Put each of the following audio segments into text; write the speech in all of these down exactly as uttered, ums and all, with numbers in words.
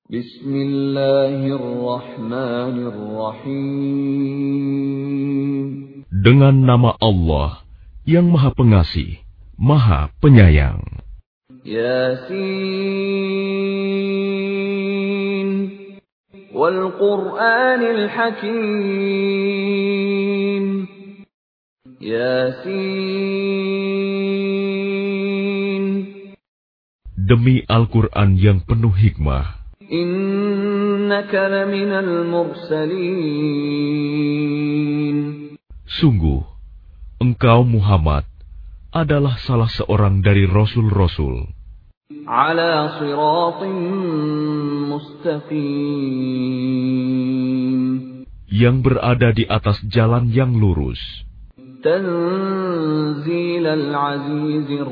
Bismillahirrahmanirrahim. Dengan nama Allah yang Maha Pengasih, Maha Penyayang. Yasin wal Qur'anil Hakim. Yasin. Demi Al-Quran yang penuh hikmah. Innaka laminal mursalin. Sungguh, engkau Muhammad adalah salah seorang dari Rasul-Rasul. Ala siratin mustaqim. Yang berada di atas jalan yang lurus. Tanzilal azizir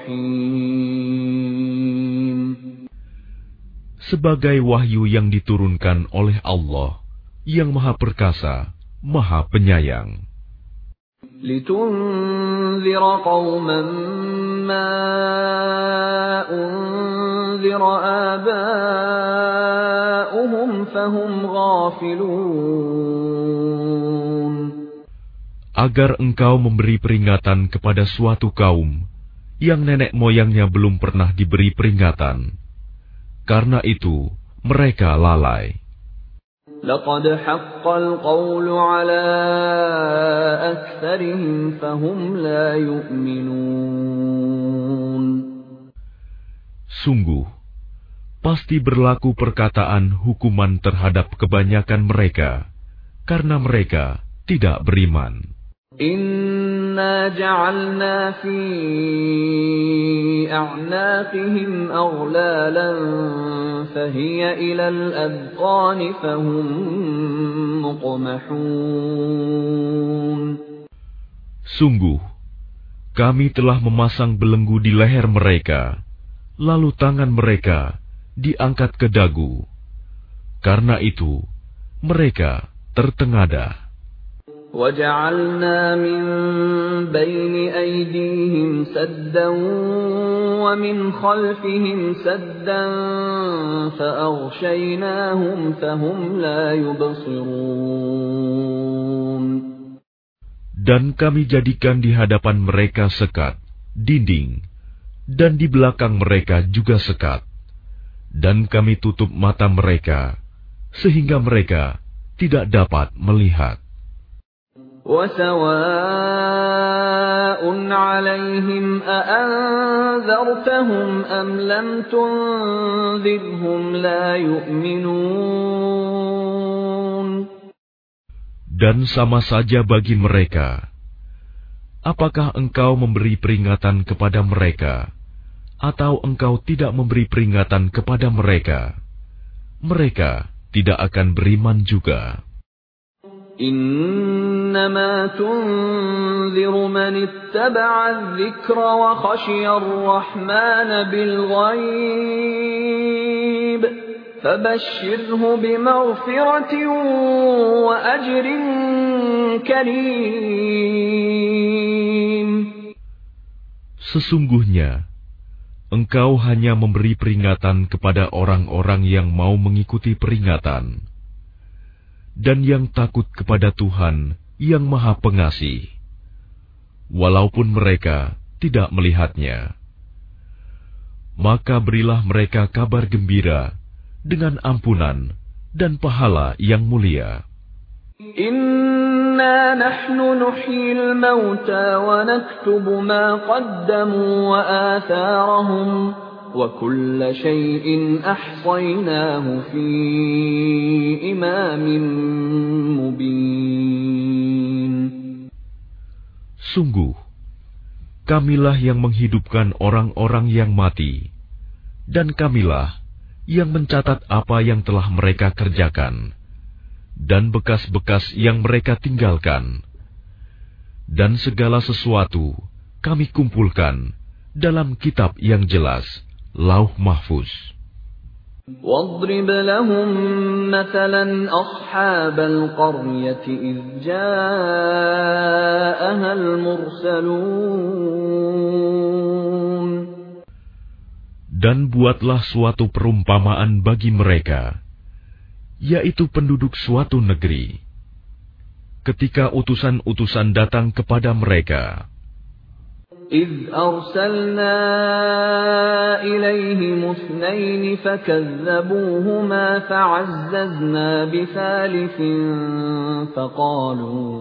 rahim. Sebagai wahyu yang diturunkan oleh Allah yang Maha Perkasa, Maha Penyayang. Litunzira qauman ma unzira aba'uhum fahum ghafilun. Agar engkau memberi peringatan kepada suatu kaum yang nenek moyangnya belum pernah diberi peringatan. Karena itu, mereka lalai. Laqad haqqal qawlu ala aktsarihim fahum la yu'minun. Sungguh, pasti berlaku perkataan hukuman terhadap kebanyakan mereka, karena mereka tidak beriman. Inna ja'alna fi a'naqihim aghlalan fahiya ilal adqani fahum muqmahun. Sungguh, kami telah memasang belenggu di leher mereka, lalu tangan mereka diangkat ke dagu. Karena itu, mereka tertengadah. وَجَعَلْنَا مِنْ بَيْنِ أَيْدِيهِمْ سَدًّا وَمِنْ خَلْفِهِمْ سَدًّا فَأَغْشَيْنَاهُمْ فَهُمْ لَا يُبْصِرُونَ. Dan kami jadikan di hadapan mereka sekat, dinding, dan di belakang mereka juga sekat. Dan kami tutup mata mereka, sehingga mereka tidak dapat melihat. وَسَوَاءٌ عَلَيْهِمْ أَأَنذَرْتَهُمْ أَمْ لَمْ تُنذِرْهُمْ لَا يُؤْمِنُونَ. Dan sama saja bagi mereka. Apakah engkau memberi peringatan kepada mereka, atau engkau tidak memberi peringatan kepada mereka? Mereka tidak akan beriman juga. إنما تنذر من اتبع الذكر وخشي الرحمن بالغيب فبشره بمغفرة وأجر كريم. Sesungguhnya, engkau hanya memberi peringatan kepada orang-orang yang mau mengikuti peringatan, dan yang takut kepada Tuhan yang Maha Pengasih, walaupun mereka tidak melihatnya. Maka berilah mereka kabar gembira dengan ampunan dan pahala yang mulia. Inna nahnu nuhyil mauta wa naktubu ma qaddamu wa atharahum وَكُلَّ شَيْءٍ أَحْصَيْنَاهُ فِي إِمَامٍ مُبِينٍ. Sungguh, kamilah yang menghidupkan orang-orang yang mati, dan kamilah yang mencatat apa yang telah mereka kerjakan, dan bekas-bekas yang mereka tinggalkan. Dan segala sesuatu kami kumpulkan dalam kitab yang jelas, Lauh Mahfuz. وَاضْرِبْ لَهُمْ مَثَلًا أَصْحَابَ الْقَرْيَةِ إِذْ جَاءَهَا الْمُرْسَلُونَ. Dan buatlah suatu perumpamaan bagi mereka, yaitu penduduk suatu negeri, ketika utusan-utusan datang kepada mereka. إِذْ أَرْسَلْنَا إِلَيْهِمُ اثْنَيْنِ فَكَذَّبُوهُمَا فَعَزَّزْنَا بِثَالِثٍ فَقَالُوا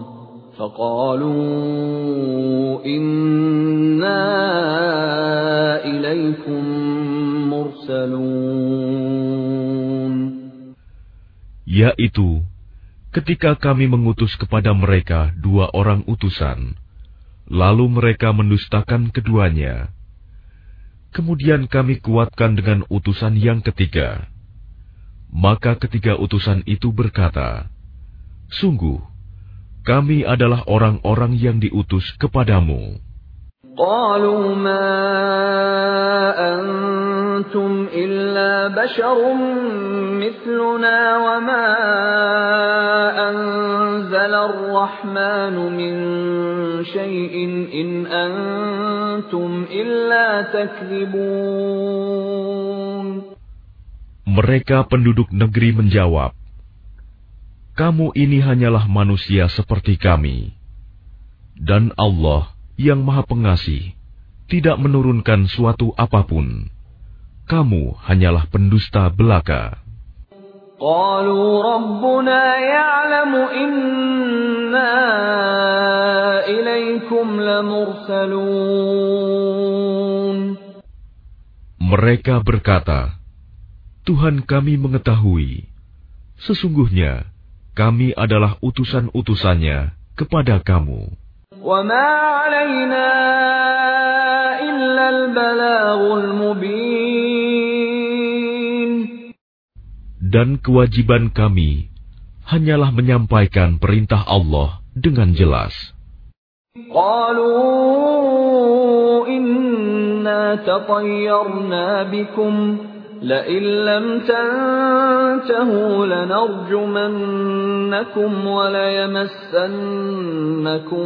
فَقَالُوا إِنَّا إِلَيْكُمْ مُرْسَلُونَ. Yaitu, ketika kami mengutus kepada mereka dua orang utusan, lalu mereka mendustakan keduanya. Kemudian kami kuatkan dengan utusan yang ketiga. Maka ketiga utusan itu berkata, sungguh, kami adalah orang-orang yang diutus kepadamu. قالوا ما أنتم إلا بشر مثلنا وما أنزل الرحمن من شيء إن أنتم إلا تكذبون. Mereka penduduk negeri menjawab, kamu ini hanyalah manusia seperti kami, dan Allah yang Maha Pengasih tidak menurunkan suatu apapun. Kamu hanyalah pendusta belaka. قالوا ربنا يعلم إنا إليكم لمرسلون. Mereka berkata, Tuhan kami mengetahui, sesungguhnya kami adalah utusan-utusannya kepada kamu. وَمَا عَلَيْنَا إِلَّا الْبَلَاغُ الْمُبِينُ. Dan kewajiban kami hanyalah menyampaikan perintah Allah dengan jelas. قَالُوا إِنَّا تَطَيَّرْنَا بِكُمْ لَئِن لَّمْ تَنْتَهُوا لَنَرْجُمَنَّكُمْ وَلَيَمَسَّنَّكُمْ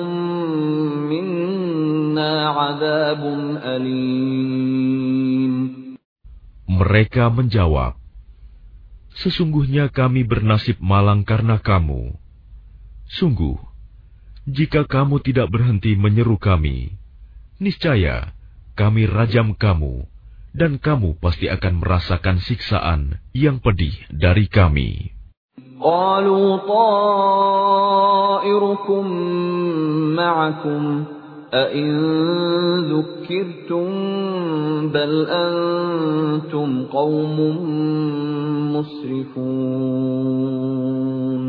مِنَّا عَذَابٌ أَلِيمٌ. Mereka menjawab, sesungguhnya kami bernasib malang karena kamu. Sungguh, jika kamu tidak berhenti menyeru kami, niscaya kami rajam kamu, dan kamu pasti akan merasakan siksaan yang pedih dari kami. قَالُوا طَائِرُكُمْ مَعَكُمْ أَإِن ذُكِّرْتُمْ بَلْ أَنْتُمْ قَوْمٌ مُسْرِفُونَ.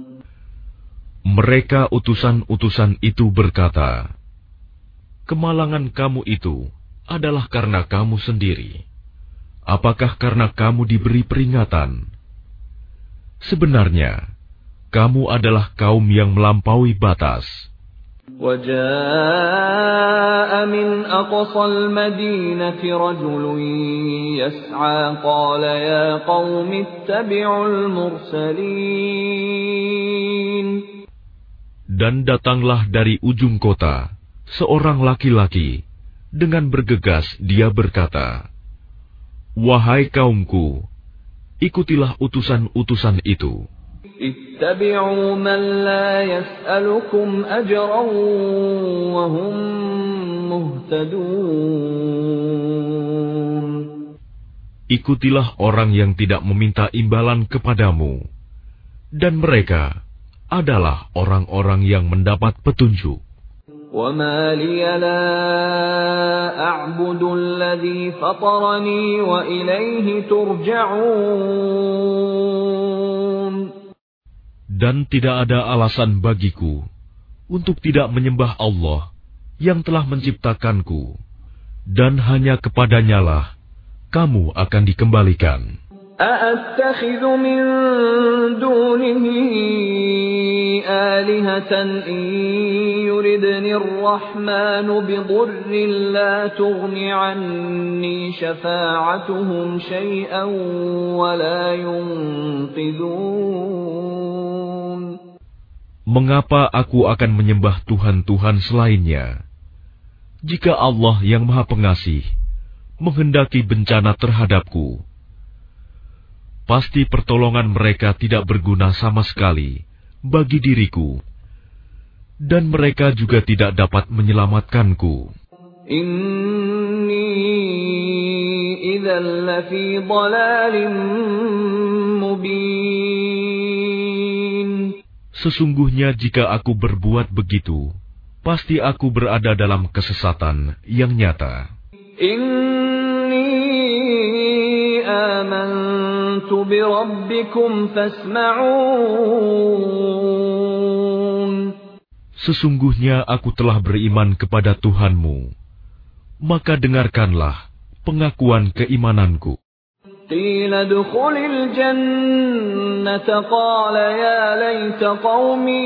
Mereka utusan-utusan itu berkata, kemalangan kamu itu adalah karena kamu sendiri. Apakah karena kamu diberi peringatan? Sebenarnya, kamu adalah kaum yang melampaui batas. وَجَاءَ مِنْ أَقْصَى الْمَدِينَةِ رَجُلٌ يَسْعَى قَالَ يَا قَوْمِ اتَّبِعُوا الْمُرْسَلِينَ. Dan datanglah dari ujung kota seorang laki-laki, dengan bergegas dia berkata, wahai kaumku, ikutilah utusan-utusan itu. Ittabi'u man la yas'alukum ajran wa hum muhtadun. Ikutilah orang yang tidak meminta imbalan kepadamu, dan mereka adalah orang-orang yang mendapat petunjuk. وَمَا لِيَ لَا أَعْبُدُ الَّذِي فَطَرَنِي وَإِلَيْهِ تُرْجَعُونَ. Dan tidak ada alasan bagiku untuk tidak menyembah Allah yang telah menciptakanku, dan hanya kepadanyalah kamu akan dikembalikan. أَأَتَّخِذُ مِن دُونِهِ آلِهَةً إِن يُرِدْنِ الرَّحْمَنُ بِضُرٍّ لَّا تُغْنِ عَنِّي شَفَاعَتُهُمْ شَيْئًا وَلَا يُنقِذُونَ. Mengapa aku akan menyembah Tuhan-Tuhan selainnya, jika Allah yang Maha Pengasih menghendaki bencana terhadapku, pasti pertolongan mereka tidak berguna sama sekali bagi diriku, dan mereka juga tidak dapat menyelamatkanku. Inni idzan lafi dhalalin mubin. Sesungguhnya jika aku berbuat begitu, pasti aku berada dalam kesesatan yang nyata. Inni amantu bi rabbikum fasma'un. Sesungguhnya aku telah beriman kepada Tuhanmu, maka dengarkanlah pengakuan keimananku. Qila dukhulil jannata qala ya laita qaumi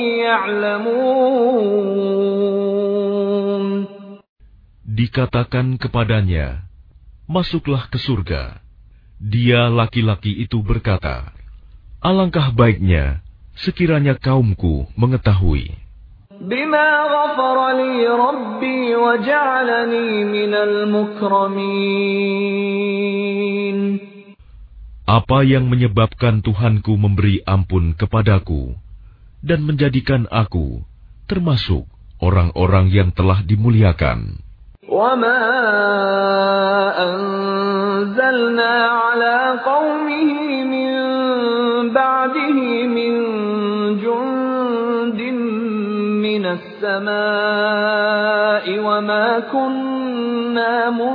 ya'lamun. Dikatakan kepadanya, masuklah ke surga. Dia laki-laki itu berkata, alangkah baiknya sekiranya kaumku mengetahui. Bima ghafara li rabbi wa ja'alani minal mukramin. Apa yang menyebabkan Tuhanku memberi ampun kepadaku dan menjadikan aku termasuk orang-orang yang telah dimuliakan. وَمَا أَنزَلْنَا عَلَى قَوْمِهِ مِن بَعْدِهِ مِن جُندٍ مِّنَ السَّمَاءِ وَمَا كُنَّا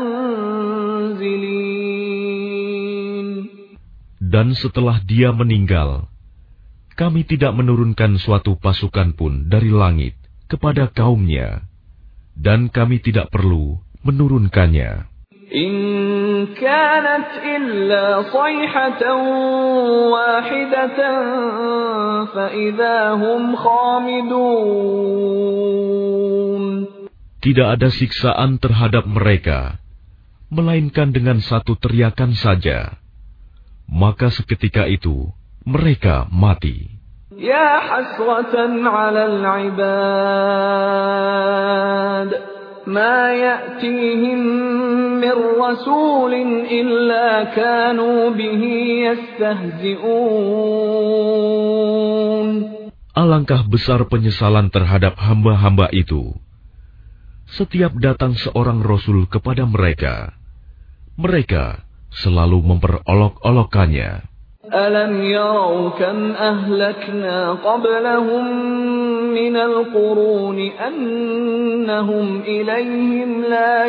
مُنزِلِينَ. Dan setelah dia meninggal, kami tidak menurunkan suatu pasukan pun dari langit kepada kaumnya, dan kami tidak perlu menurunkannya. In kanat illa sayhatan wahidatan fa idza hum khamidun. Tidak ada siksaan terhadap mereka, melainkan dengan satu teriakan saja, maka seketika itu mereka mati. Ya hasratan 'alal 'ibad ma ya'tihim min rasulin illa kanu bihi yastahzi'un. Alangkah besar penyesalan terhadap hamba-hamba itu. Setiap datang seorang rasul kepada mereka, mereka selalu memperolok-olokkannya. Alam yarau kam ahlakna qablahum minal quruni annahum ilayhim la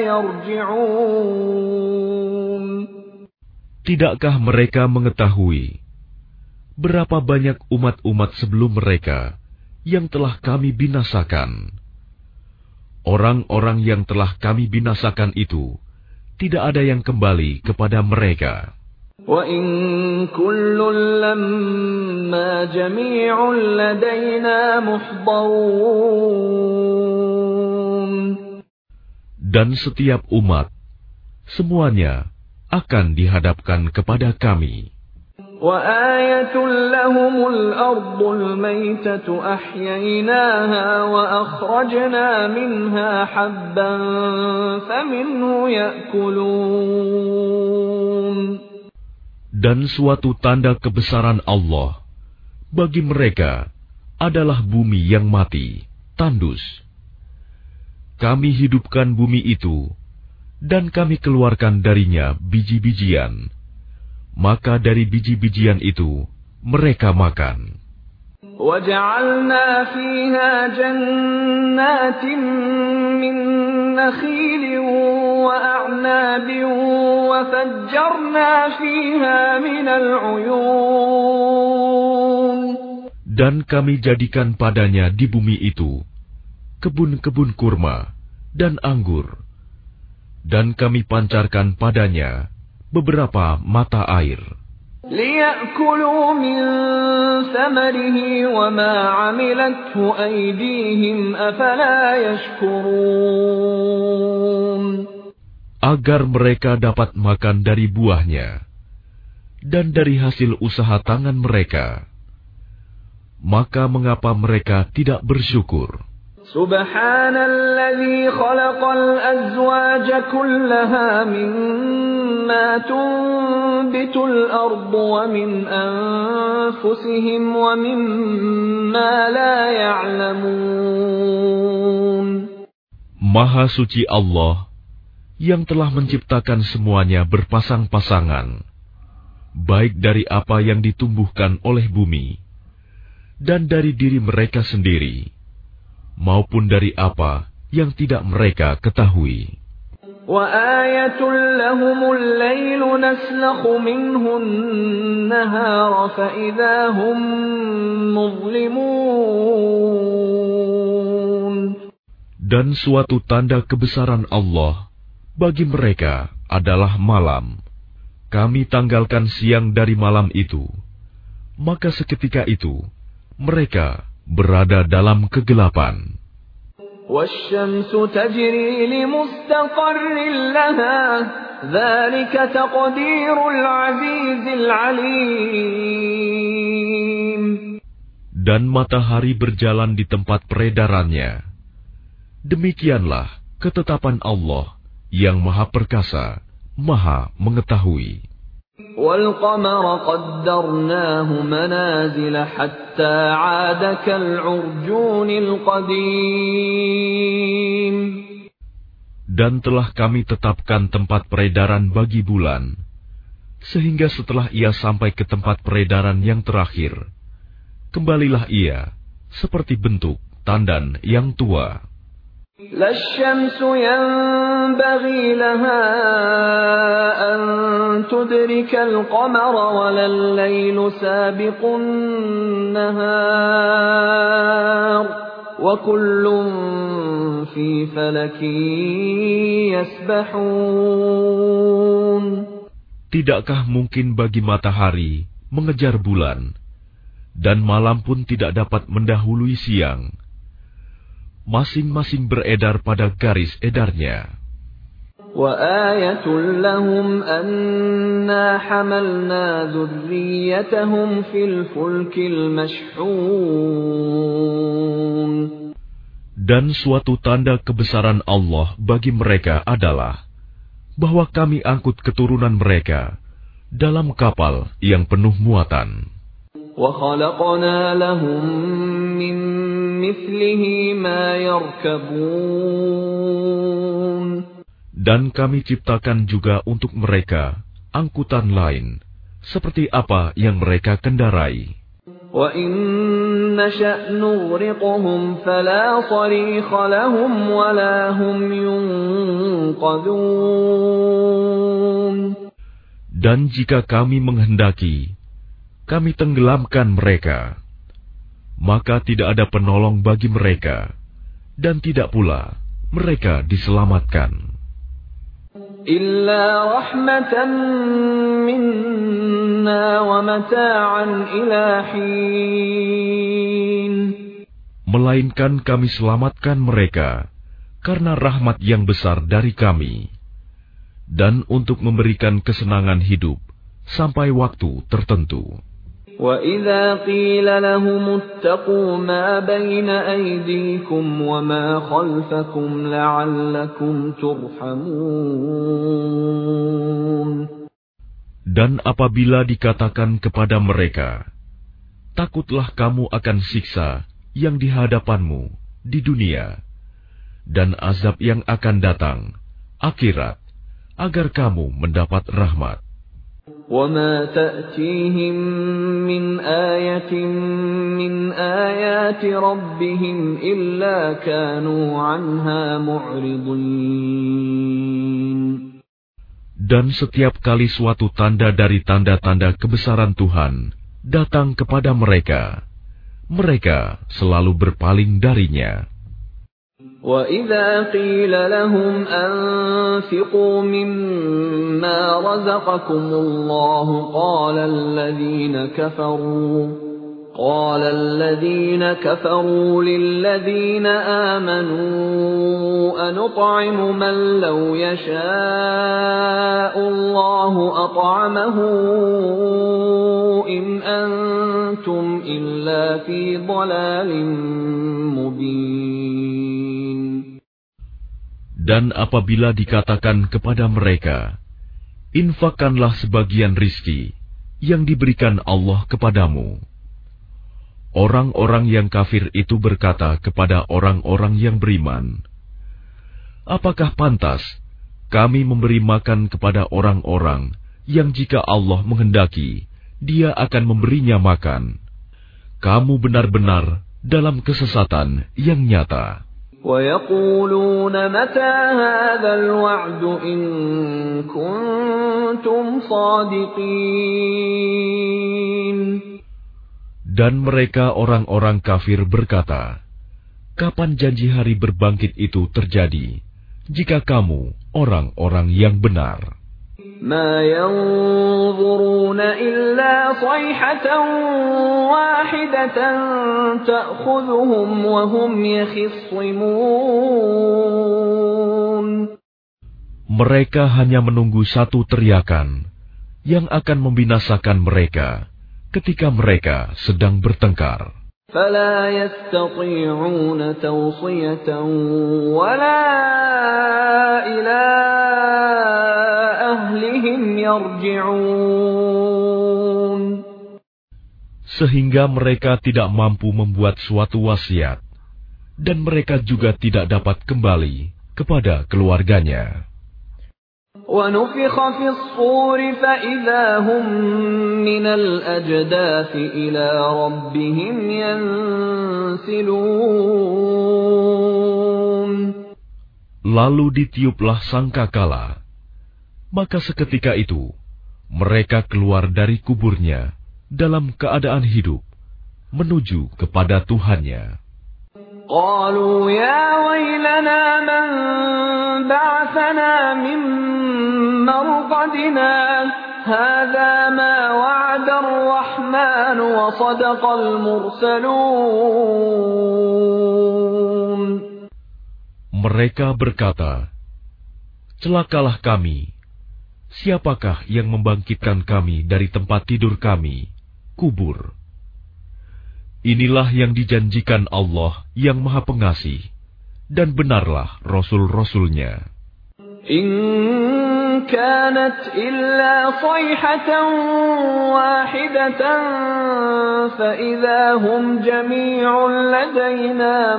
yarji'un. Tidakkah mereka mengetahui berapa banyak umat-umat sebelum mereka yang telah kami binasakan? Orang-orang yang telah kami binasakan itu tidak ada yang kembali kepada mereka. وَإِن كُلٌّ لَّمَّا جَمِيعٌ لَّدَيْنَا مُحْضَرُونَ. Dan setiap umat, semuanya akan dihadapkan kepada kami. وَآيَةٌ لَّهُمُ الْأَرْضُ الْمَيْتَةُ أَحْيَيْنَاهَا وَأَخْرَجْنَا مِنْهَا حَبًّا فَمِنْهُ يَأْكُلُونَ. Dan suatu tanda kebesaran Allah bagi mereka adalah bumi yang mati, tandus. Kami hidupkan bumi itu, dan kami keluarkan darinya biji-bijian. Maka dari biji-bijian itu mereka makan. وَجَعَلْنَا فِيهَا جَنَّاتٍ مِّن نَّخِيلٍ وَأَعْنَابٍ وَفَجَّرْنَا فِيهَا مِنَ الْعُيُونِ. Dan kami jadikan padanya di bumi itu kebun-kebun kurma dan anggur, dan kami pancarkan padanya beberapa mata air. لِيَأْكُلُوا مِن ثَمَرِهِ وَمَا عَمِلَتْهُ أَيْدِيهِمْ أَفَلَا يَشْكُرُونَ. Agar mereka dapat makan dari buahnya dan dari hasil usaha tangan mereka. Maka mengapa mereka tidak bersyukur? Subhanalladzi khalaqal azwaja kullaha mimma tunbitul ardu wa min anfusihim wa mimma la ya'lamun. Maha suci Allah yang telah menciptakan semuanya berpasang-pasangan, baik dari apa yang ditumbuhkan oleh bumi, dan dari diri mereka sendiri, maupun dari apa yang tidak mereka ketahui. وَآيَةٌ لَهُمُ اللَّيْلُ نَسْلَخُ مِنْهُ النَّهَارَ فَإِذَا هُمْ مُظْلِمُونَ. Dan suatu tanda kebesaran Allah bagi mereka adalah malam. Kami tanggalkan siang dari malam itu, maka seketika itu mereka berada dalam kegelapan. وَالشَّمْسُ تَجْرِي لِمُسْتَقَرٍّ لَهَا ذَلِكَ تَقْدِيرُ الْعَزِيزِ الْعَلِيمِ. Dan matahari berjalan di tempat peredarannya. Demikianlah ketetapan Allah yang Maha Perkasa, Maha Mengetahui. وَالْقَمَرَ قَدَّرْنَاهُ مَنَازِلَ حَتَّى عَادَ كَالْعُرْجُونِ الْقَدِيمِ. Dan telah kami tetapkan tempat peredaran bagi bulan, sehingga setelah ia sampai ke tempat peredaran yang terakhir, kembalilah ia seperti bentuk tandan yang tua. لا الشمس ينبغي لها أن تدرك القمر ولا الليل سابق النهار وكل في فلك يسبحون. Tidakkah mungkin bagi matahari mengejar bulan, dan malam pun tidak dapat mendahului siang? Masing-masing beredar pada garis edarnya. وَآيَةٌ لَهُمْ أَنَّا حَمَلْنَا ذُرِّيَّتَهُمْ فِي الْفُلْكِ الْمَشْحُونِ. Dan suatu tanda kebesaran Allah bagi mereka adalah bahwa kami angkut keturunan mereka dalam kapal yang penuh muatan. وَخَلَقْنَا لَهُم مِّن مِّثْلِهِ مَا يَرْكَبُونَ. Dan kami ciptakan juga untuk mereka angkutan lain, seperti apa yang mereka kendarai. وَإِن نَّشَأْ نُغْرِقْهُمْ فَلَا صَرِيخَ لَهُمْ وَلَا هُمْ يُنقَذُونَ. Dan jika kami menghendaki, kami tenggelamkan mereka, maka tidak ada penolong bagi mereka, dan tidak pula mereka diselamatkan. Illa rahmatan minna wa mata'an ila hin. Melainkan kami selamatkan mereka karena rahmat yang besar dari kami, dan untuk memberikan kesenangan hidup sampai waktu tertentu. وَإِذَا قِيلَ لَهُمُ اتَّقُوا مَا بَيْنَ أَيْدِيكُمْ وَمَا خَلْفَكُمْ لَعَلَّكُمْ تُرْحَمُونَ. Dan apabila dikatakan kepada mereka, takutlah kamu akan siksa yang di hadapanmu di dunia, dan azab yang akan datang, akhirat, agar kamu mendapat rahmat. وَمَا تَأْتِيهِمْ مِنْ آيَةٍ مِنْ آيَاتِ رَبِّهِمْ إِلَّا كَانُوا عَنْهَا مُعْرِضِينَ. Dan setiap kali suatu tanda dari tanda-tanda kebesaran Tuhan datang kepada mereka, mereka selalu berpaling darinya. وَإِذَا قِيلَ لَهُمْ أَنفِقُوا مِمَّا رَزَقَكُمُ اللَّهُ قَالَ الَّذِينَ كَفَرُوا قَالَ الَّذِينَ كَفَرُوا لِلَّذِينَ آمَنُوا أَنُطْعِمُ مَن لَّوْ يَشَاءُ اللَّهُ أَطْعَمَهُ إِنْ أَنتُمْ إِلَّا فِي ضَلَالٍ مُّبِينٍ. Dan apabila dikatakan kepada mereka, infakkanlah sebagian rizki yang diberikan Allah kepadamu. Orang-orang yang kafir itu berkata kepada orang-orang yang beriman, apakah pantas kami memberi makan kepada orang-orang yang jika Allah menghendaki, Dia akan memberinya makan? Kamu benar-benar dalam kesesatan yang nyata. وَيَقُولُونَ مَتَى هَذَا الْوَعْدُ إِن كُنتُمْ صَادِقِينَ. Dan mereka orang-orang kafir berkata, kapan janji hari berbangkit itu terjadi, jika kamu orang-orang yang benar? مَا يَنظُرُونَ إِلَّا صَيْحَةً وَاحِدَةً تَأْخُذُهُمْ وَهُمْ يَخِصِّمُونَ. Mereka hanya menunggu satu teriakan yang akan membinasakan mereka ketika mereka sedang bertengkar. فَلَا يَسْتَطِيعُونَ تَوْصِيَةً وَلَا إِلَى أَهْلِهِمْ يَرْجِعُونَ. Sehingga mereka tidak mampu membuat suatu wasiat, dan mereka juga tidak dapat kembali kepada keluarganya. وَنُفِخَ فِي الصُّورِ فَإِذَا هُم مِّنَ الْأَجْدَاثِ إِلَى رَبِّهِمْ يَنسِلُونَ. Lalu ditiuplah sangkakala, maka seketika itu mereka keluar dari kuburnya dalam keadaan hidup menuju kepada Tuhannya. قالوا يا ويلنا من بعثنا من مرقدنا هذا ما وعد الرحمن وصدق المرسلون. Mereka berkata, celakalah kami, siapakah yang membangkitkan kami dari tempat tidur kami, kubur? Inilah yang dijanjikan Allah yang Maha Pengasih, dan benarlah Rasul-Rasulnya. In kanat illa sayhatan wahidatan fa idza hum jami'un ladaina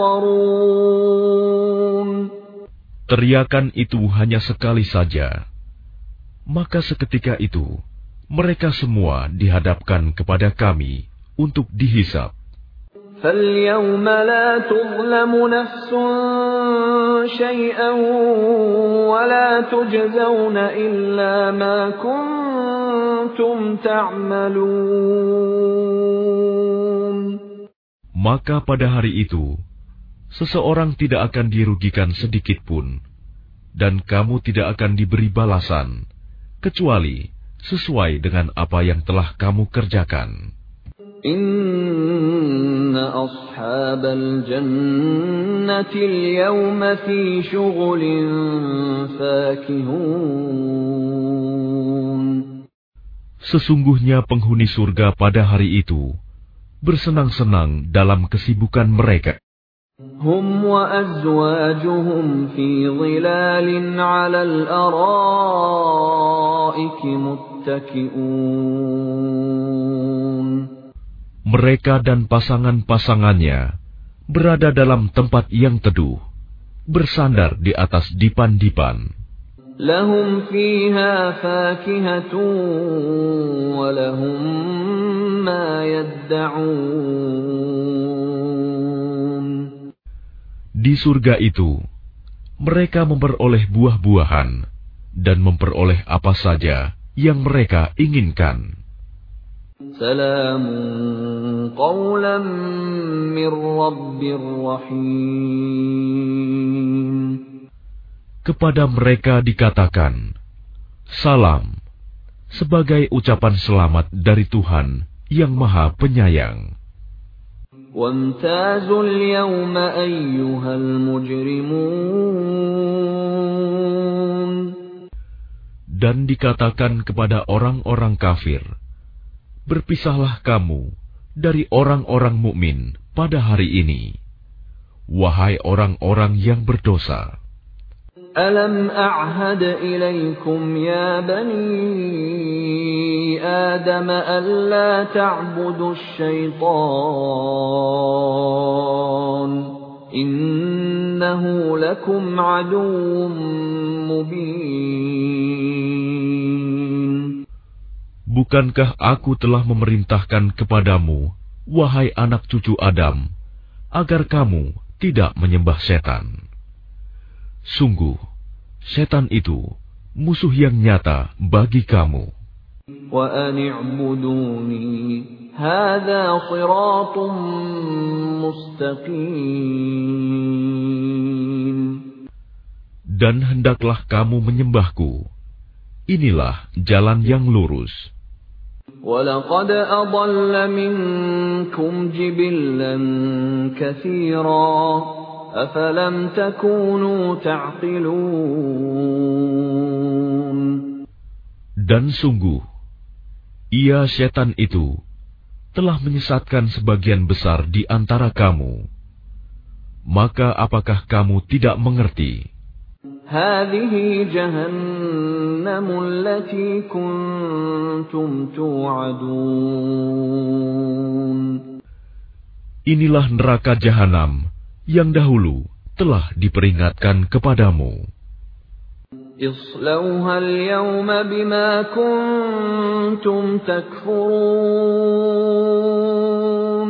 muhdarun. Teriakan itu hanya sekali saja, maka seketika itu mereka semua dihadapkan kepada kami untuk dihisab. فَالْيَوْمَ لَا تُظْلَمُ نَفْسٌ شَيْئًا وَلَا تُجْزَوْنَ إِلَّا مَا كُنتُمْ تَعْمَلُونَ. Maka pada hari itu, seseorang tidak akan dirugikan sedikit pun, dan kamu tidak akan diberi balasan, kecuali sesuai dengan apa yang telah kamu kerjakan. Inna ashabal jannati al-yawma fi syughulin fakihun. Sesungguhnya penghuni surga pada hari itu bersenang-senang dalam kesibukan mereka. Hum wa azwajuhum fi dhilalin 'ala al-ara'iki muttaki'un. Mereka dan pasangan-pasangannya berada dalam tempat yang teduh, bersandar di atas dipan-dipan. Lahum fiha fakihatun wa lahum ma yadda'un. Di surga itu, mereka memperoleh buah-buahan dan memperoleh apa saja yang mereka inginkan. Salamun qawlan min Rabbir Rahim. Kepada mereka dikatakan, salam, sebagai ucapan selamat dari Tuhan yang Maha Penyayang. Wamtazul yawma ayyuhal mujrimun. Dan dikatakan kepada orang-orang kafir, berpisahlah kamu dari orang-orang mukmin pada hari ini, wahai orang-orang yang berdosa. ألم أعهد إليكم يا بني آدم ألا تعبدوا الشيطان إنه لكم عدو مبين. Bukankah aku telah memerintahkan kepadamu, wahai anak cucu Adam, agar kamu tidak menyembah setan? Sungguh, setan itu musuh yang nyata bagi kamu. Wa an i'buduni hadza shiratun mustaqim. Dan hendaklah kamu menyembahku. Inilah jalan yang lurus. وَلَقَدْ أَضَلَّ مِنكُمْ جِبِلًّا كَثِيرًا أَفَلَمْ تَكُونُوا تَعْقِلُونَ. Dan sungguh, ia setan itu telah menyesatkan sebagian besar di antara kamu. Maka apakah kamu tidak mengerti? هذه جهنم التي كنتم توعدون. Inilah neraka jahanam yang dahulu telah diperingatkan kepadamu. اصلوها اليوم بما كنتم تكفرون.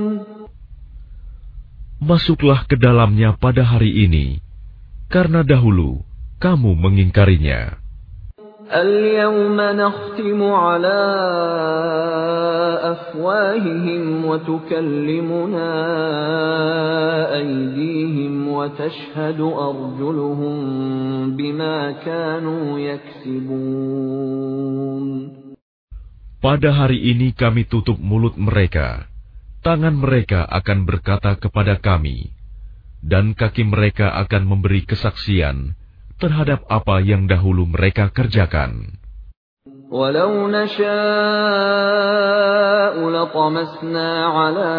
Masuklah ke dalamnya pada hari ini, karena dahulu kamu mengingkarinya. اليوم نختم على أفواههم وتكلمنا أيديهم وتشهد أرجلهم بما كانوا يكسبون. Pada hari ini kami tutup mulut mereka, tangan mereka akan berkata kepada kami, dan kaki mereka akan memberi kesaksian terhadap apa yang dahulu mereka kerjakan. Walau nasha'u latamasna ala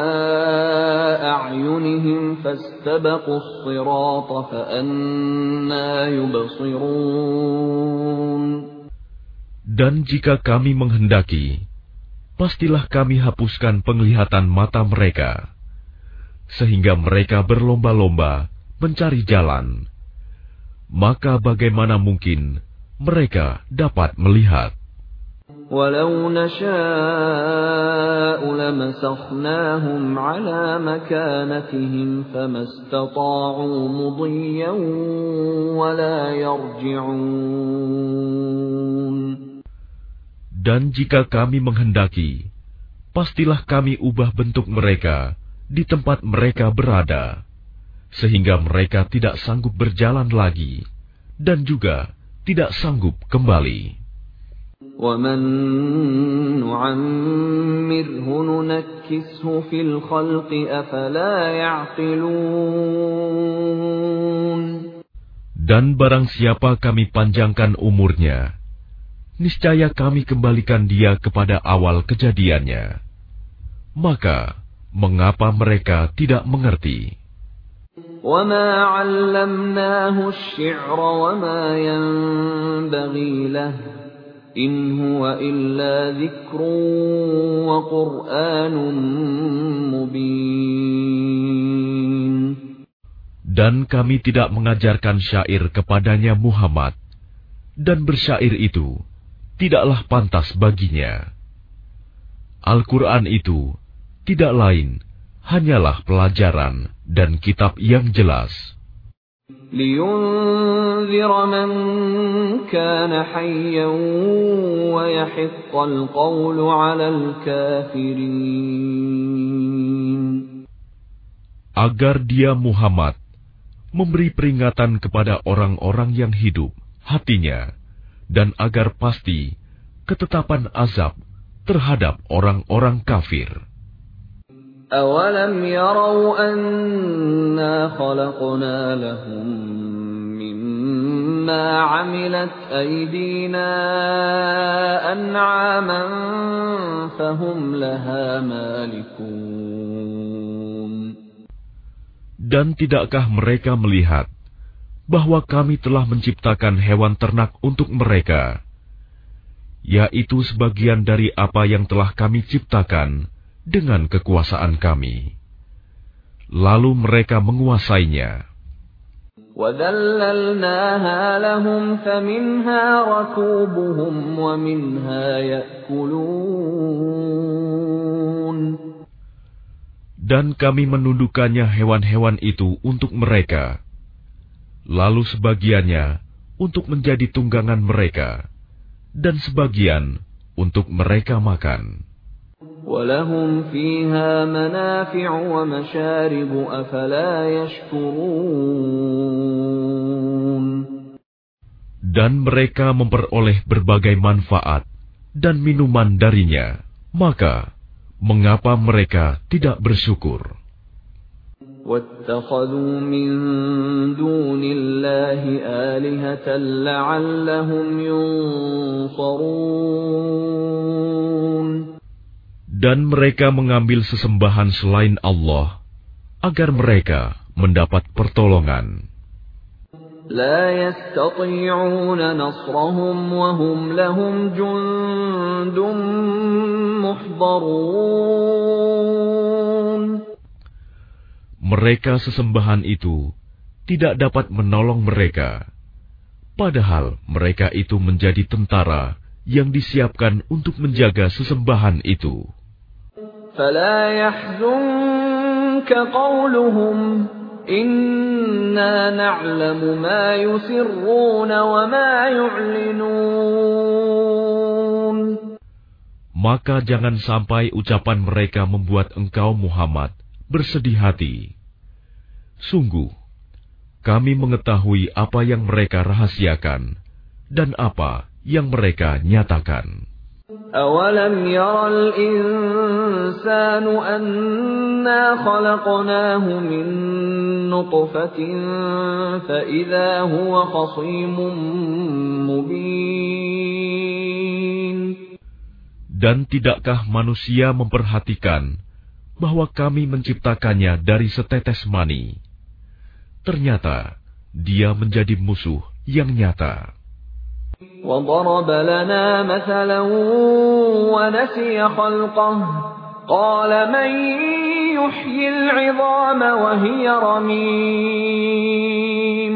a'yunihim fastabaqus sirata fa anna yubsirun. Dan jika kami menghendaki, pastilah kami hapuskan penglihatan mata mereka, sehingga mereka berlomba-lomba mencari jalan. Maka bagaimana mungkin mereka dapat melihat? Walau nasha'u lamasakhnahum ala makanatihim famastata'u mudiyyan wala yarji'un. Dan jika kami menghendaki, pastilah kami ubah bentuk mereka di tempat mereka berada, sehingga mereka tidak sanggup berjalan lagi, dan juga tidak sanggup kembali. وَمَن نُّعَمِّرْهُ نُنَكِّسْهُ فِي الْخَلْقِ أَفَلَا يَعْقِلُونَ. Dan barang siapa kami panjangkan umurnya, niscaya kami kembalikan dia kepada awal kejadiannya. Maka, mengapa mereka tidak mengerti? وَمَا عَلَّمْنَاهُ الشِّعْرَ وَمَا يَنبَغِي لَهُ إِنْ هُوَ إِلَّا ذِكْرٌ وَقُرْآنٌ مُبِينٌ. Dan kami tidak mengajarkan syair kepadanya Muhammad, dan bersyair itu tidaklah pantas baginya. Al-Quran itu tidak lain hanyalah pelajaran dan kitab yang jelas. لِيُنذِرَ مَن كَانَ حَيًّا وَيَحِقَّ الْقَوْلُ عَلَى الْكَافِرِينَ. Agar dia Muhammad memberi peringatan kepada orang-orang yang hidup hatinya, dan agar pasti ketetapan azab terhadap orang-orang kafir. أَوَلَمْ يَرَوْا أَنَّا خَلَقْنَا لَهُم مِّمَّا عَمِلَتْ أَيْدِينَا أَنْعَامًا فَهُمْ لَهَا مَالِكُونَ. Dan tidakkah mereka melihat bahwa kami telah menciptakan hewan ternak untuk mereka, yaitu sebagian dari apa yang telah kami ciptakan dengan kekuasaan kami. Lalu mereka menguasainya. وَذَلَّلْنَاهَا لَهُمْ فَمِنْهَا رَكُوبُهُمْ وَمِنْهَا يَأْكُلُونَ. Dan kami menundukkannya hewan-hewan itu untuk mereka, lalu sebagiannya untuk menjadi tunggangan mereka, dan sebagian untuk mereka makan. وَلَهُمْ فِيهَا مَنَافِعُ وَمَشَارِبُ أَفَلَا يَشْكُرُونَ. Dan mereka memperoleh berbagai manfaat dan minuman darinya, maka mengapa mereka tidak bersyukur? وَاتَّخَذُوا مِن دُونِ اللَّهِ آلِهَةً لَّعَلَّهُمْ يُنصَرُونَ. Dan mereka mengambil sesembahan selain Allah, agar mereka mendapat pertolongan. لا يستطيعون نصرهم وهم لهم جند محضرون. Mereka sesembahan itu tidak dapat menolong mereka, padahal mereka itu menjadi tentara yang disiapkan untuk menjaga sesembahan itu. فلا يحزنك قولهم إنا نعلم ما يسرون وما يعلنون. Maka jangan sampai ucapan mereka membuat engkau Muhammad bersedih hati. Sungguh, kami mengetahui apa yang mereka rahasiakan dan apa yang mereka nyatakan. أَوَلَمْ يَرَ الْإِنسَانُ أَنَّا خَلَقْنَاهُ مِن نُّطْفَةٍ فَإِذَا هُوَ خَصِيمٌ مُّبِينٌ. Dan tidakkah manusia memperhatikan bahwa kami menciptakannya dari setetes mani? Ternyata dia menjadi musuh yang nyata. وَضَرَبَ لَنَا مَثَلًا وَنَسِيَ خَلْقَهُ قَالَ مَن يُحْيِي الْعِظَامَ وَهِيَ رَمِيمٌ.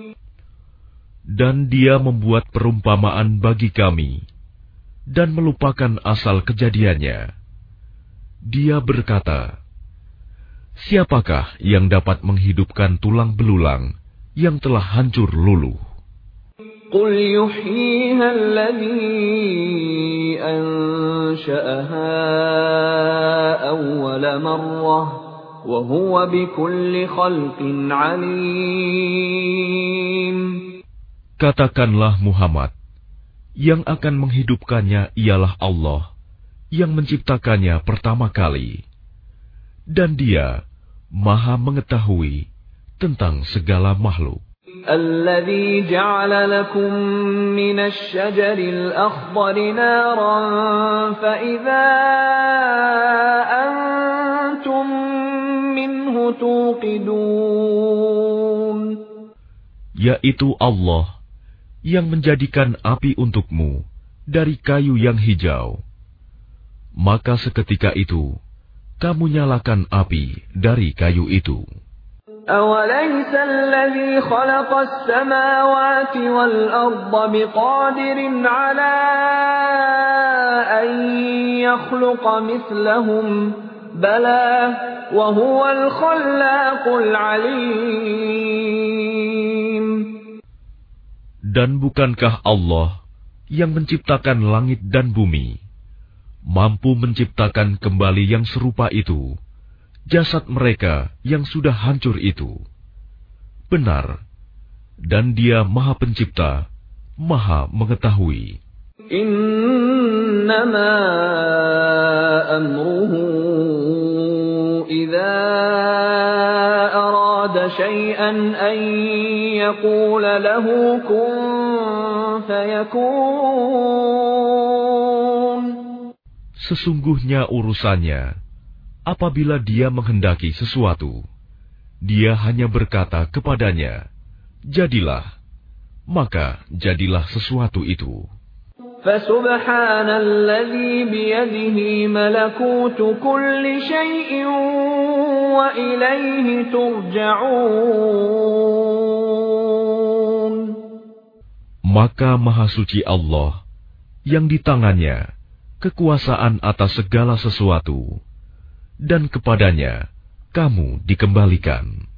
Dan dia membuat perumpamaan bagi kami dan melupakan asal kejadiannya. Dia berkata, siapakah yang dapat menghidupkan tulang belulang yang telah hancur luluh? قُلْ يُحْيِيهَا الَّذِي أَنشَأَهَا أَوَّلَ مَرَّةٍ وَهُوَ بِكُلِّ خَلْقٍ عَلِيمٌ. Katakanlah Muhammad, yang akan menghidupkannya ialah Allah, yang menciptakannya pertama kali, dan Dia Maha mengetahui tentang segala makhluk. الذي جعل لكم من الشجر الأخضر نارا فإذا أنتم منه توقدون. Yaitu Allah yang menjadikan api untukmu dari kayu yang hijau. Maka seketika itu kamu nyalakan api dari kayu itu. أَوَلَيْسَ الَّذِي خَلَقَ السَّمَاوَاتِ وَالْأَرْضَ بِقَادِرٍ عَلَىٰ أَن يَخْلُقَ مِثْلَهُم بَلَىٰ وَهُوَ الْخَلَّاقُ الْعَلِيمُ. Dan bukankah Allah yang menciptakan langit dan bumi mampu menciptakan kembali yang serupa itu jasad mereka yang sudah hancur itu? Benar, dan Dia Maha Pencipta, Maha Mengetahui. Innama amruhu idza arada syai'an an yaqula lahu kun fayakun. Sesungguhnya urusannya apabila Dia menghendaki sesuatu, Dia hanya berkata kepadanya, jadilah, maka jadilah sesuatu itu. فَسُبْحَانَ الَّذِي بِيَدِهِ مَلَكُوتُ كُلِّ شَيْءٍ وَإِلَيْهِ تُرْجَعُونَ. Maka Maha Suci Allah, yang di tangannya kekuasaan atas segala sesuatu, dan kepadanya kamu dikembalikan.